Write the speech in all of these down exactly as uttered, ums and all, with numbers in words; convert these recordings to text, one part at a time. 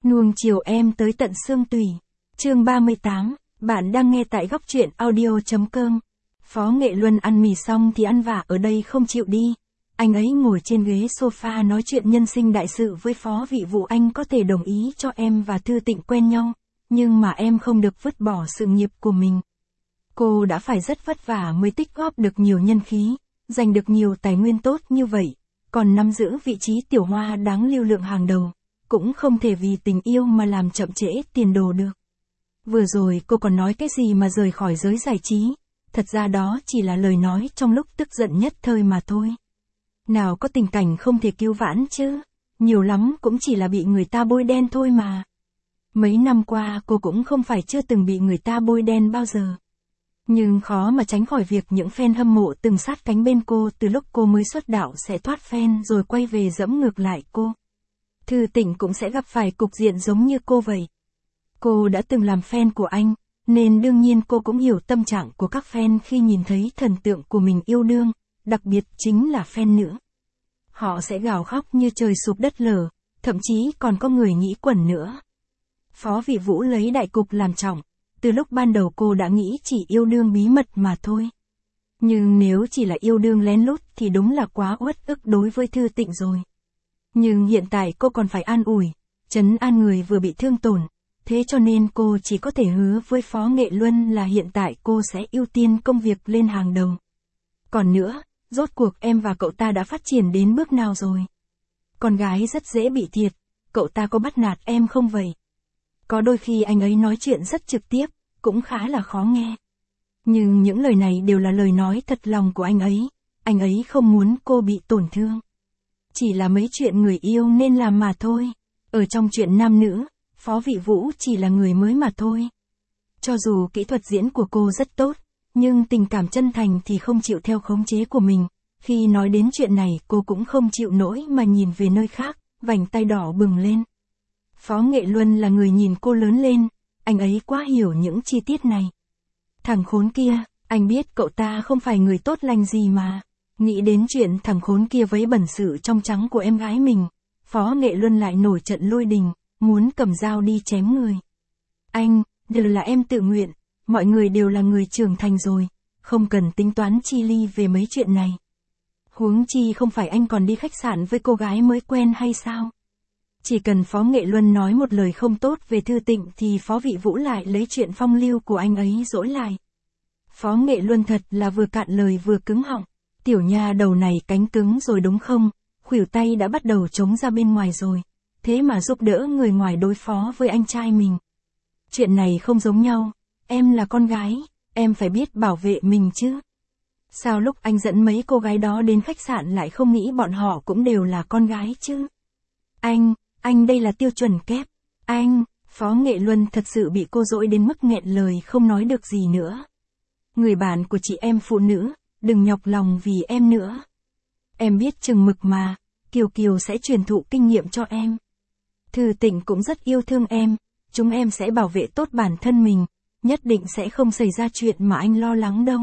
nuông chiều em tới tận xương tủy. Chương ba mươi tám, bạn đang nghe tại góc truyện audio.com. Phó Nghệ Luân ăn mì xong thì ăn vạ ở đây không chịu đi. Anh ấy ngồi trên ghế sofa nói chuyện nhân sinh đại sự với Phó Vị Vũ. Anh có thể đồng ý cho em và Thư Tịnh quen nhau, nhưng mà em không được vứt bỏ sự nghiệp của mình. Cô đã phải rất vất vả mới tích góp được nhiều nhân khí, giành được nhiều tài nguyên tốt như vậy, còn nắm giữ vị trí tiểu hoa đáng lưu lượng hàng đầu, cũng không thể vì tình yêu mà làm chậm trễ tiền đồ được. Vừa rồi cô còn nói cái gì mà rời khỏi giới giải trí, thật ra đó chỉ là lời nói trong lúc tức giận nhất thời mà thôi. Nào có tình cảnh không thể cứu vãn chứ, nhiều lắm cũng chỉ là bị người ta bôi đen thôi mà. Mấy năm qua cô cũng không phải chưa từng bị người ta bôi đen bao giờ. Nhưng khó mà tránh khỏi việc những fan hâm mộ từng sát cánh bên cô từ lúc cô mới xuất đạo sẽ thoát fan rồi quay về dẫm ngược lại cô. Thư Tịnh cũng sẽ gặp phải cục diện giống như cô vậy. Cô đã từng làm fan của anh, nên đương nhiên cô cũng hiểu tâm trạng của các fan khi nhìn thấy thần tượng của mình yêu đương, đặc biệt chính là fan nữ. Họ sẽ gào khóc như trời sụp đất lở, thậm chí còn có người nghĩ quẩn nữa. Phó Vị Vũ lấy đại cục làm trọng, từ lúc ban đầu cô đã nghĩ chỉ yêu đương bí mật mà thôi. Nhưng nếu chỉ là yêu đương lén lút thì đúng là quá uất ức đối với Thư Tịnh rồi. Nhưng hiện tại cô còn phải an ủi, trấn an người vừa bị thương tổn, thế cho nên cô chỉ có thể hứa với Phó Nghệ Luân là hiện tại cô sẽ ưu tiên công việc lên hàng đầu. Còn nữa, rốt cuộc em và cậu ta đã phát triển đến bước nào rồi? Con gái rất dễ bị thiệt, cậu ta có bắt nạt em không vậy? Có đôi khi anh ấy nói chuyện rất trực tiếp, cũng khá là khó nghe. Nhưng những lời này đều là lời nói thật lòng của anh ấy, anh ấy không muốn cô bị tổn thương. Chỉ là mấy chuyện người yêu nên làm mà thôi. Ở trong chuyện nam nữ, Phó Vị Vũ chỉ là người mới mà thôi. Cho dù kỹ thuật diễn của cô rất tốt, nhưng tình cảm chân thành thì không chịu theo khống chế của mình. Khi nói đến chuyện này cô cũng không chịu nổi mà nhìn về nơi khác, vành tay đỏ bừng lên. Phó Nghệ Luân là người nhìn cô lớn lên, anh ấy quá hiểu những chi tiết này. Thằng khốn kia, anh biết cậu ta không phải người tốt lành gì mà. Nghĩ đến chuyện thằng khốn kia vấy bẩn sự trong trắng của em gái mình, Phó Nghệ Luân lại nổi trận lôi đình, muốn cầm dao đi chém người. Anh, đều là em tự nguyện, mọi người đều là người trưởng thành rồi, không cần tính toán chi ly về mấy chuyện này. Huống chi không phải anh còn đi khách sạn với cô gái mới quen hay sao? Chỉ cần Phó Nghệ Luân nói một lời không tốt về Thư Tịnh thì Phó Vị Vũ lại lấy chuyện phong lưu của anh ấy dỗi lại. Phó Nghệ Luân thật là vừa cạn lời vừa cứng họng. Tiểu nha đầu này cánh cứng rồi đúng không? Khuỷu tay đã bắt đầu chống ra bên ngoài rồi. Thế mà giúp đỡ người ngoài đối phó với anh trai mình. Chuyện này không giống nhau. Em là con gái, em phải biết bảo vệ mình chứ. Sao lúc anh dẫn mấy cô gái đó đến khách sạn lại không nghĩ bọn họ cũng đều là con gái chứ? Anh, anh đây là tiêu chuẩn kép. Anh, Phó Nghệ Luân thật sự bị cô dỗi đến mức nghẹn lời không nói được gì nữa. Người bạn của chị em phụ nữ, đừng nhọc lòng vì em nữa. Em biết chừng mực mà, Kiều Kiều sẽ truyền thụ kinh nghiệm cho em. Thư Tịnh cũng rất yêu thương em, chúng em sẽ bảo vệ tốt bản thân mình, nhất định sẽ không xảy ra chuyện mà anh lo lắng đâu.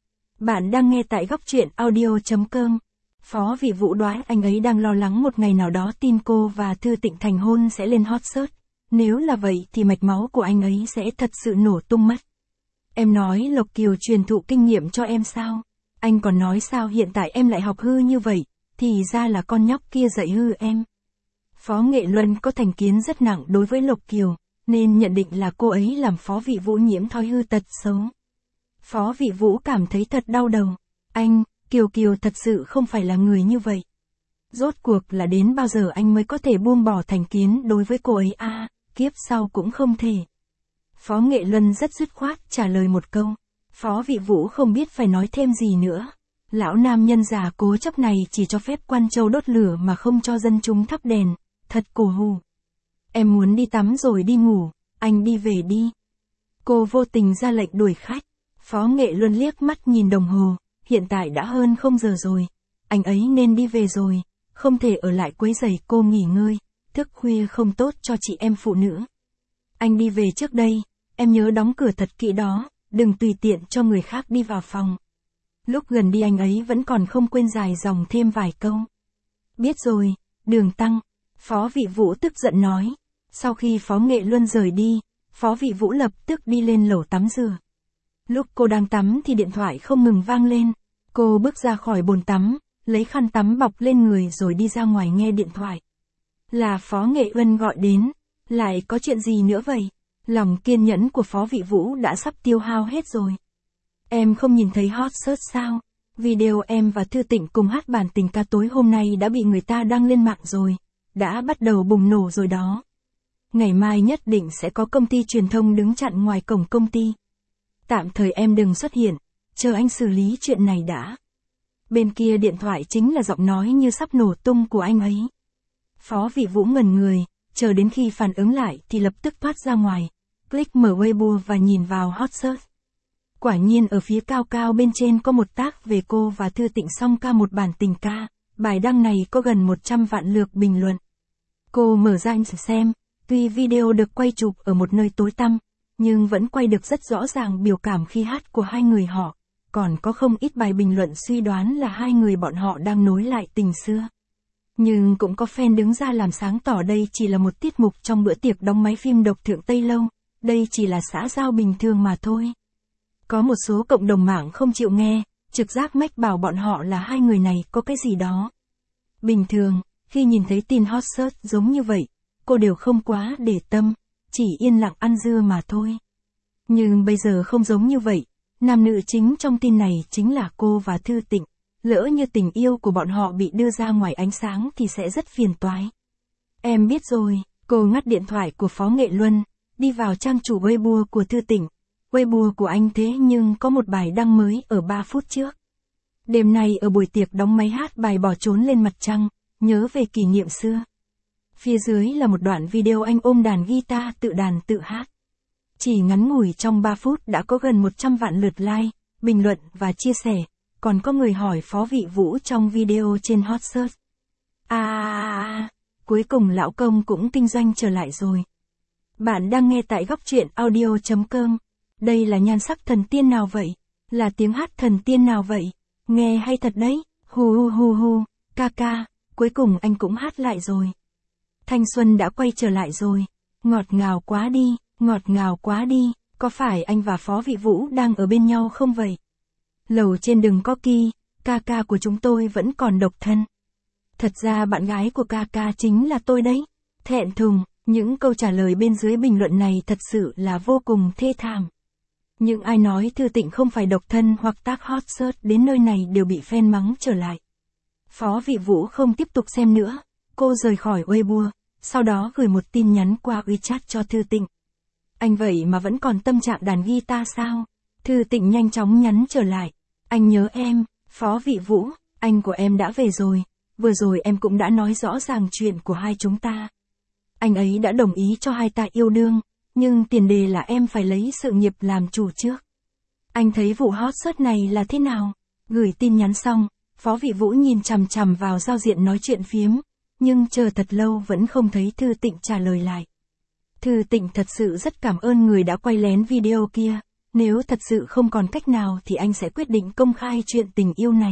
Bạn đang nghe tại góc truyện audio.com. Phó Vị Vũ đoán anh ấy đang lo lắng một ngày nào đó tin cô và Thư Tịnh thành hôn sẽ lên hot search. Nếu là vậy thì mạch máu của anh ấy sẽ thật sự nổ tung mất. Em nói Lộc Kiều truyền thụ kinh nghiệm cho em sao? Anh còn nói sao hiện tại em lại học hư như vậy, thì ra là con nhóc kia dạy hư em. Phó Nghệ Luân có thành kiến rất nặng đối với Lộc Kiều, nên nhận định là cô ấy làm Phó Vị Vũ nhiễm thói hư tật xấu. Phó Vị Vũ cảm thấy thật đau đầu. Anh, Kiều Kiều thật sự không phải là người như vậy. Rốt cuộc là đến bao giờ anh mới có thể buông bỏ thành kiến đối với cô ấy à, kiếp sau cũng không thể. Phó Nghệ Luân rất dứt khoát trả lời một câu. Phó Vị Vũ không biết phải nói thêm gì nữa. Lão nam nhân già cố chấp này chỉ cho phép quan châu đốt lửa mà không cho dân chúng thắp đèn, thật cổ hủ. Em muốn đi tắm rồi đi ngủ, anh đi về đi. Cô vô tình ra lệnh đuổi khách. Phó Nghệ Luân liếc mắt nhìn đồng hồ, hiện tại đã hơn không giờ rồi. Anh ấy nên đi về rồi, không thể ở lại quấy rầy cô nghỉ ngơi, thức khuya không tốt cho chị em phụ nữ. Anh đi về trước đây, em nhớ đóng cửa thật kỹ đó, đừng tùy tiện cho người khác đi vào phòng. Lúc gần đi anh ấy vẫn còn không quên dài dòng thêm vài câu. Biết rồi, Đường Tăng. Phó Vị Vũ tức giận nói. Sau khi Phó Nghệ Luân rời đi, Phó Vị Vũ lập tức đi lên lầu tắm rửa. Lúc cô đang tắm thì điện thoại không ngừng vang lên. Cô bước ra khỏi bồn tắm, lấy khăn tắm bọc lên người rồi đi ra ngoài nghe điện thoại. Là Phó Nghệ Luân gọi đến. Lại có chuyện gì nữa vậy? Lòng kiên nhẫn của Phó Vị Vũ đã sắp tiêu hao hết rồi. Em không nhìn thấy hot search sao? Video em và Thư Tịnh cùng hát bản tình ca tối hôm nay đã bị người ta đăng lên mạng rồi. Đã bắt đầu bùng nổ rồi đó. Ngày mai nhất định sẽ có công ty truyền thông đứng chặn ngoài cổng công ty. Tạm thời em đừng xuất hiện, chờ anh xử lý chuyện này đã. Bên kia điện thoại chính là giọng nói như sắp nổ tung của anh ấy. Phó Vị Vũ ngẩn người, chờ đến khi phản ứng lại thì lập tức thoát ra ngoài, click mở Weibo và nhìn vào hot search. Quả nhiên ở phía cao cao bên trên có một tác về cô và Thư Tịnh song ca một bản tình ca, bài đăng này có gần một trăm vạn lượt bình luận. Cô mở ra xem, tuy video được quay chụp ở một nơi tối tăm, nhưng vẫn quay được rất rõ ràng biểu cảm khi hát của hai người họ, còn có không ít bài bình luận suy đoán là hai người bọn họ đang nối lại tình xưa. Nhưng cũng có fan đứng ra làm sáng tỏ đây chỉ là một tiết mục trong bữa tiệc đóng máy phim độc thượng Tây Lâu, đây chỉ là xã giao bình thường mà thôi. Có một số cộng đồng mạng không chịu nghe, trực giác mách bảo bọn họ là hai người này có cái gì đó. Bình thường, khi nhìn thấy tin hot search giống như vậy, cô đều không quá để tâm, chỉ yên lặng ăn dưa mà thôi. Nhưng bây giờ không giống như vậy, nam nữ chính trong tin này chính là cô và Thư Tịnh. Lỡ như tình yêu của bọn họ bị đưa ra ngoài ánh sáng thì sẽ rất phiền toái. Em biết rồi, cô ngắt điện thoại của Phó Nghệ Luân, đi vào trang chủ Weibo của Thư Tịnh. Weibo của anh thế nhưng có một bài đăng mới ở ba phút trước. Đêm nay ở buổi tiệc đóng máy hát bài Bỏ Trốn Lên Mặt Trăng, nhớ về kỷ niệm xưa. Phía dưới là một đoạn video anh ôm đàn guitar tự đàn tự hát. Chỉ ngắn ngủi trong ba phút đã có gần một trăm vạn lượt like, bình luận và chia sẻ. Còn có người hỏi Phó Vị Vũ trong video trên hot search. À, à, à, cuối cùng lão công cũng kinh doanh trở lại rồi. Bạn đang nghe tại góc truyện audio chấm com. Đây là nhan sắc thần tiên nào vậy? Là tiếng hát thần tiên nào vậy? Nghe hay thật đấy. Hu hu hu hu, ca ca, cuối cùng anh cũng hát lại rồi. Thanh xuân đã quay trở lại rồi. Ngọt ngào quá đi, ngọt ngào quá đi. Có phải anh và Phó Vị Vũ đang ở bên nhau không vậy? Lầu trên đừng có kỳ, ca ca của chúng tôi vẫn còn độc thân. Thật ra bạn gái của ca ca chính là tôi đấy. Thẹn thùng, những câu trả lời bên dưới bình luận này thật sự là vô cùng thê thảm. Những ai nói Thư Tịnh không phải độc thân hoặc tác hot search đến nơi này đều bị fan mắng trở lại. Phó Vị Vũ không tiếp tục xem nữa, cô rời khỏi Weibo, sau đó gửi một tin nhắn qua WeChat cho Thư Tịnh. Anh vậy mà vẫn còn tâm trạng đàn guitar sao? Thư Tịnh nhanh chóng nhắn trở lại. Anh nhớ em, Phó Vị Vũ, anh của em đã về rồi, vừa rồi em cũng đã nói rõ ràng chuyện của hai chúng ta. Anh ấy đã đồng ý cho hai ta yêu đương, nhưng tiền đề là em phải lấy sự nghiệp làm chủ trước. Anh thấy vụ hot search này là thế nào? Gửi tin nhắn xong, Phó Vị Vũ nhìn chằm chằm vào giao diện nói chuyện phiếm, nhưng chờ thật lâu vẫn không thấy Thư Tịnh trả lời lại. Thư Tịnh thật sự rất cảm ơn người đã quay lén video kia. Nếu thật sự không còn cách nào thì anh sẽ quyết định công khai chuyện tình yêu này.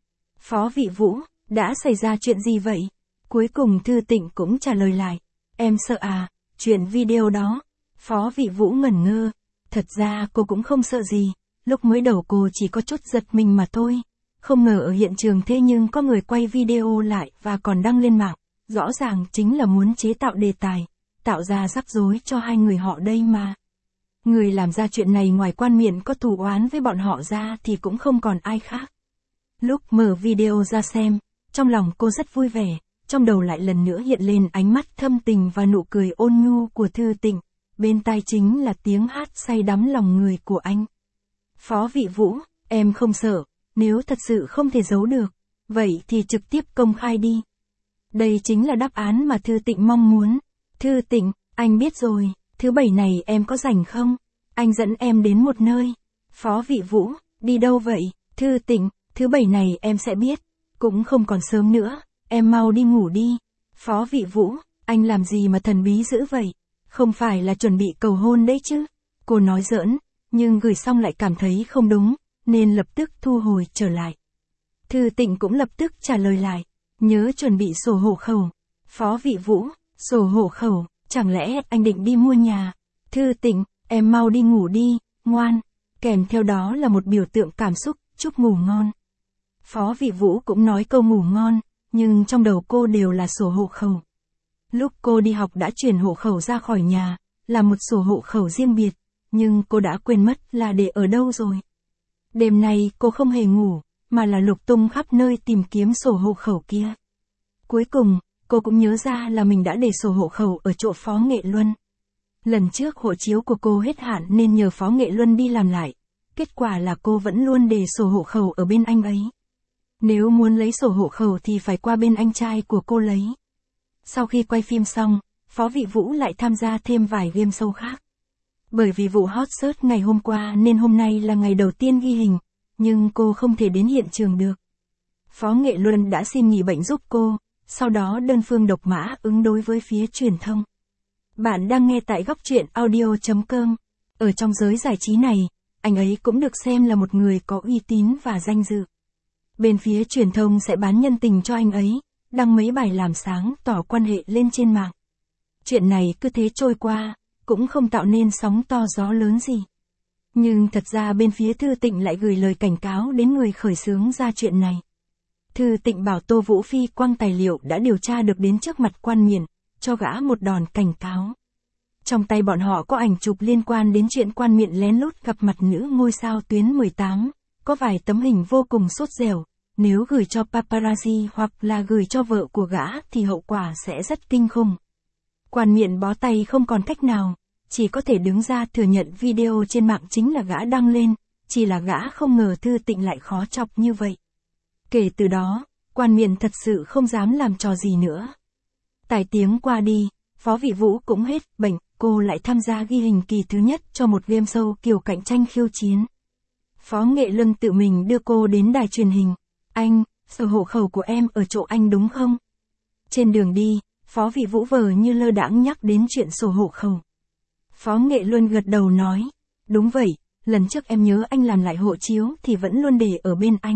Phó Vị Vũ, đã xảy ra chuyện gì vậy? Cuối cùng Thư Tịnh cũng trả lời lại. Em sợ à, chuyện video đó. Phó Vị Vũ ngẩn ngơ. Thật ra cô cũng không sợ gì. Lúc mới đầu cô chỉ có chút giật mình mà thôi. Không ngờ ở hiện trường thế nhưng có người quay video lại và còn đăng lên mạng. Rõ ràng chính là muốn chế tạo đề tài, tạo ra rắc rối cho hai người họ đây mà. Người làm ra chuyện này ngoài Quan Miện có thù oán với bọn họ ra thì cũng không còn ai khác. Lúc mở video ra xem, trong lòng cô rất vui vẻ, trong đầu lại lần nữa hiện lên ánh mắt thâm tình và nụ cười ôn nhu của Thư Tịnh, bên tai chính là tiếng hát say đắm lòng người của anh. Phó Vị Vũ, em không sợ, nếu thật sự không thể giấu được, vậy thì trực tiếp công khai đi. Đây chính là đáp án mà Thư Tịnh mong muốn. Thư Tịnh, anh biết rồi. Thứ bảy này em có rảnh không? Anh dẫn em đến một nơi. Phó Vị Vũ, đi đâu vậy? Thư Tịnh, thứ bảy này em sẽ biết. Cũng không còn sớm nữa, em mau đi ngủ đi. Phó Vị Vũ, anh làm gì mà thần bí dữ vậy? Không phải là chuẩn bị cầu hôn đấy chứ? Cô nói giỡn, nhưng gửi xong lại cảm thấy không đúng, nên lập tức thu hồi trở lại. Thư Tịnh cũng lập tức trả lời lại. Nhớ chuẩn bị sổ hộ khẩu. Phó Vị Vũ, sổ hộ khẩu. Chẳng lẽ anh định đi mua nhà? Thư Tịnh, em mau đi ngủ đi, ngoan. Kèm theo đó là một biểu tượng cảm xúc, chúc ngủ ngon. Phó Vị Vũ cũng nói câu ngủ ngon, nhưng trong đầu cô đều là sổ hộ khẩu. Lúc cô đi học đã chuyển hộ khẩu ra khỏi nhà, là một sổ hộ khẩu riêng biệt, nhưng cô đã quên mất là để ở đâu rồi. Đêm nay cô không hề ngủ, mà là lục tung khắp nơi tìm kiếm sổ hộ khẩu kia. Cuối cùng, cô cũng nhớ ra là mình đã để sổ hộ khẩu ở chỗ Phó Nghệ Luân. Lần trước hộ chiếu của cô hết hạn nên nhờ Phó Nghệ Luân đi làm lại. Kết quả là cô vẫn luôn để sổ hộ khẩu ở bên anh ấy. Nếu muốn lấy sổ hộ khẩu thì phải qua bên anh trai của cô lấy. Sau khi quay phim xong, Phó Vị Vũ lại tham gia thêm vài game show khác. Bởi vì vụ hot search ngày hôm qua nên hôm nay là ngày đầu tiên ghi hình, nhưng cô không thể đến hiện trường được. Phó Nghệ Luân đã xin nghỉ bệnh giúp cô, sau đó đơn phương độc mã ứng đối với phía truyền thông. Bạn đang nghe tại góc truyện audio chấm com. Ở trong giới giải trí này, anh ấy cũng được xem là một người có uy tín và danh dự. Bên phía truyền thông sẽ bán nhân tình cho anh ấy, đăng mấy bài làm sáng tỏ quan hệ lên trên mạng. Chuyện này cứ thế trôi qua, cũng không tạo nên sóng to gió lớn gì. Nhưng thật ra bên phía Thư Tịnh lại gửi lời cảnh cáo đến người khởi xướng ra chuyện này. Thư Tịnh bảo Tô Vũ Phi quăng tài liệu đã điều tra được đến trước mặt Quan Miện, cho gã một đòn cảnh cáo. Trong tay bọn họ có ảnh chụp liên quan đến chuyện Quan Miện lén lút gặp mặt nữ ngôi sao Tuyến mười tám, có vài tấm hình vô cùng sốt dẻo, nếu gửi cho paparazzi hoặc là gửi cho vợ của gã thì hậu quả sẽ rất kinh khủng. Quan Miện bó tay không còn cách nào, chỉ có thể đứng ra thừa nhận video trên mạng chính là gã đăng lên, chỉ là gã không ngờ Thư Tịnh lại khó chọc như vậy. Kể từ đó, Quan Miện thật sự không dám làm trò gì nữa. Tài tiếng qua đi, Phó Vị Vũ cũng hết bệnh, cô lại tham gia ghi hình kỳ thứ nhất cho một game show kiểu cạnh tranh khiêu chiến. Phó Nghệ Luân tự mình đưa cô đến đài truyền hình. Anh, sổ hộ khẩu của em ở chỗ anh đúng không? Trên đường đi, Phó Vị Vũ vờ như lơ đãng nhắc đến chuyện sổ hộ khẩu. Phó Nghệ Luân gật đầu nói, đúng vậy, lần trước em nhớ anh làm lại hộ chiếu thì vẫn luôn để ở bên anh.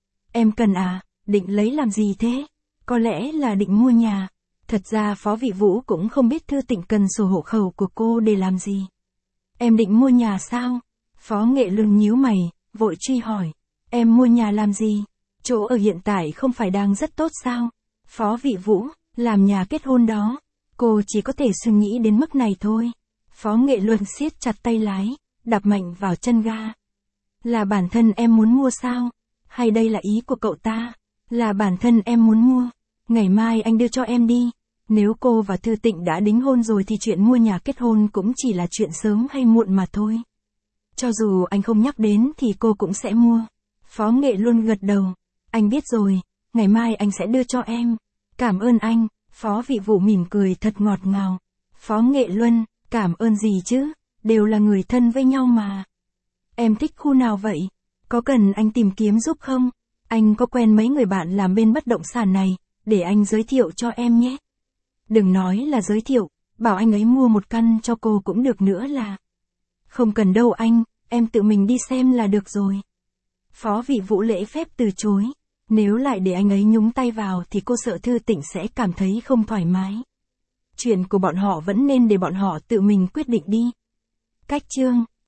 Em cần à, định lấy làm gì thế? Có lẽ là định mua nhà. Thật ra Phó Vị Vũ cũng không biết Thư Tịnh cần sổ hộ khẩu của cô để làm gì. Em định mua nhà sao? Phó Nghệ Luân nhíu mày, vội truy hỏi. Em mua nhà làm gì? Chỗ ở hiện tại không phải đang rất tốt sao? Phó Vị Vũ, làm nhà kết hôn đó. Cô chỉ có thể suy nghĩ đến mức này thôi. Phó Nghệ Luân siết chặt tay lái, đạp mạnh vào chân ga. Là bản thân em muốn mua sao? Hay đây là ý của cậu ta? Là bản thân em muốn mua. Ngày mai anh đưa cho em đi. Nếu cô và Thư Tịnh đã đính hôn rồi thì chuyện mua nhà kết hôn cũng chỉ là chuyện sớm hay muộn mà thôi. Cho dù anh không nhắc đến thì cô cũng sẽ mua. Phó Nghệ Luân gật đầu. Anh biết rồi, ngày mai anh sẽ đưa cho em. Cảm ơn anh. Phó Vị Vũ mỉm cười thật ngọt ngào. Phó Nghệ Luân, cảm ơn gì chứ, đều là người thân với nhau mà. Em thích khu nào vậy? Có cần anh tìm kiếm giúp không? Anh có quen mấy người bạn làm bên bất động sản này, để anh giới thiệu cho em nhé. Đừng nói là giới thiệu, bảo anh ấy mua một căn cho cô cũng được nữa là. Không cần đâu anh, em tự mình đi xem là được rồi. Phó Vị Vũ lễ phép từ chối. Nếu lại để anh ấy nhúng tay vào thì cô sợ Thư Tịnh sẽ cảm thấy không thoải mái. Chuyện của bọn họ vẫn nên để bọn họ tự mình quyết định đi. Cách chương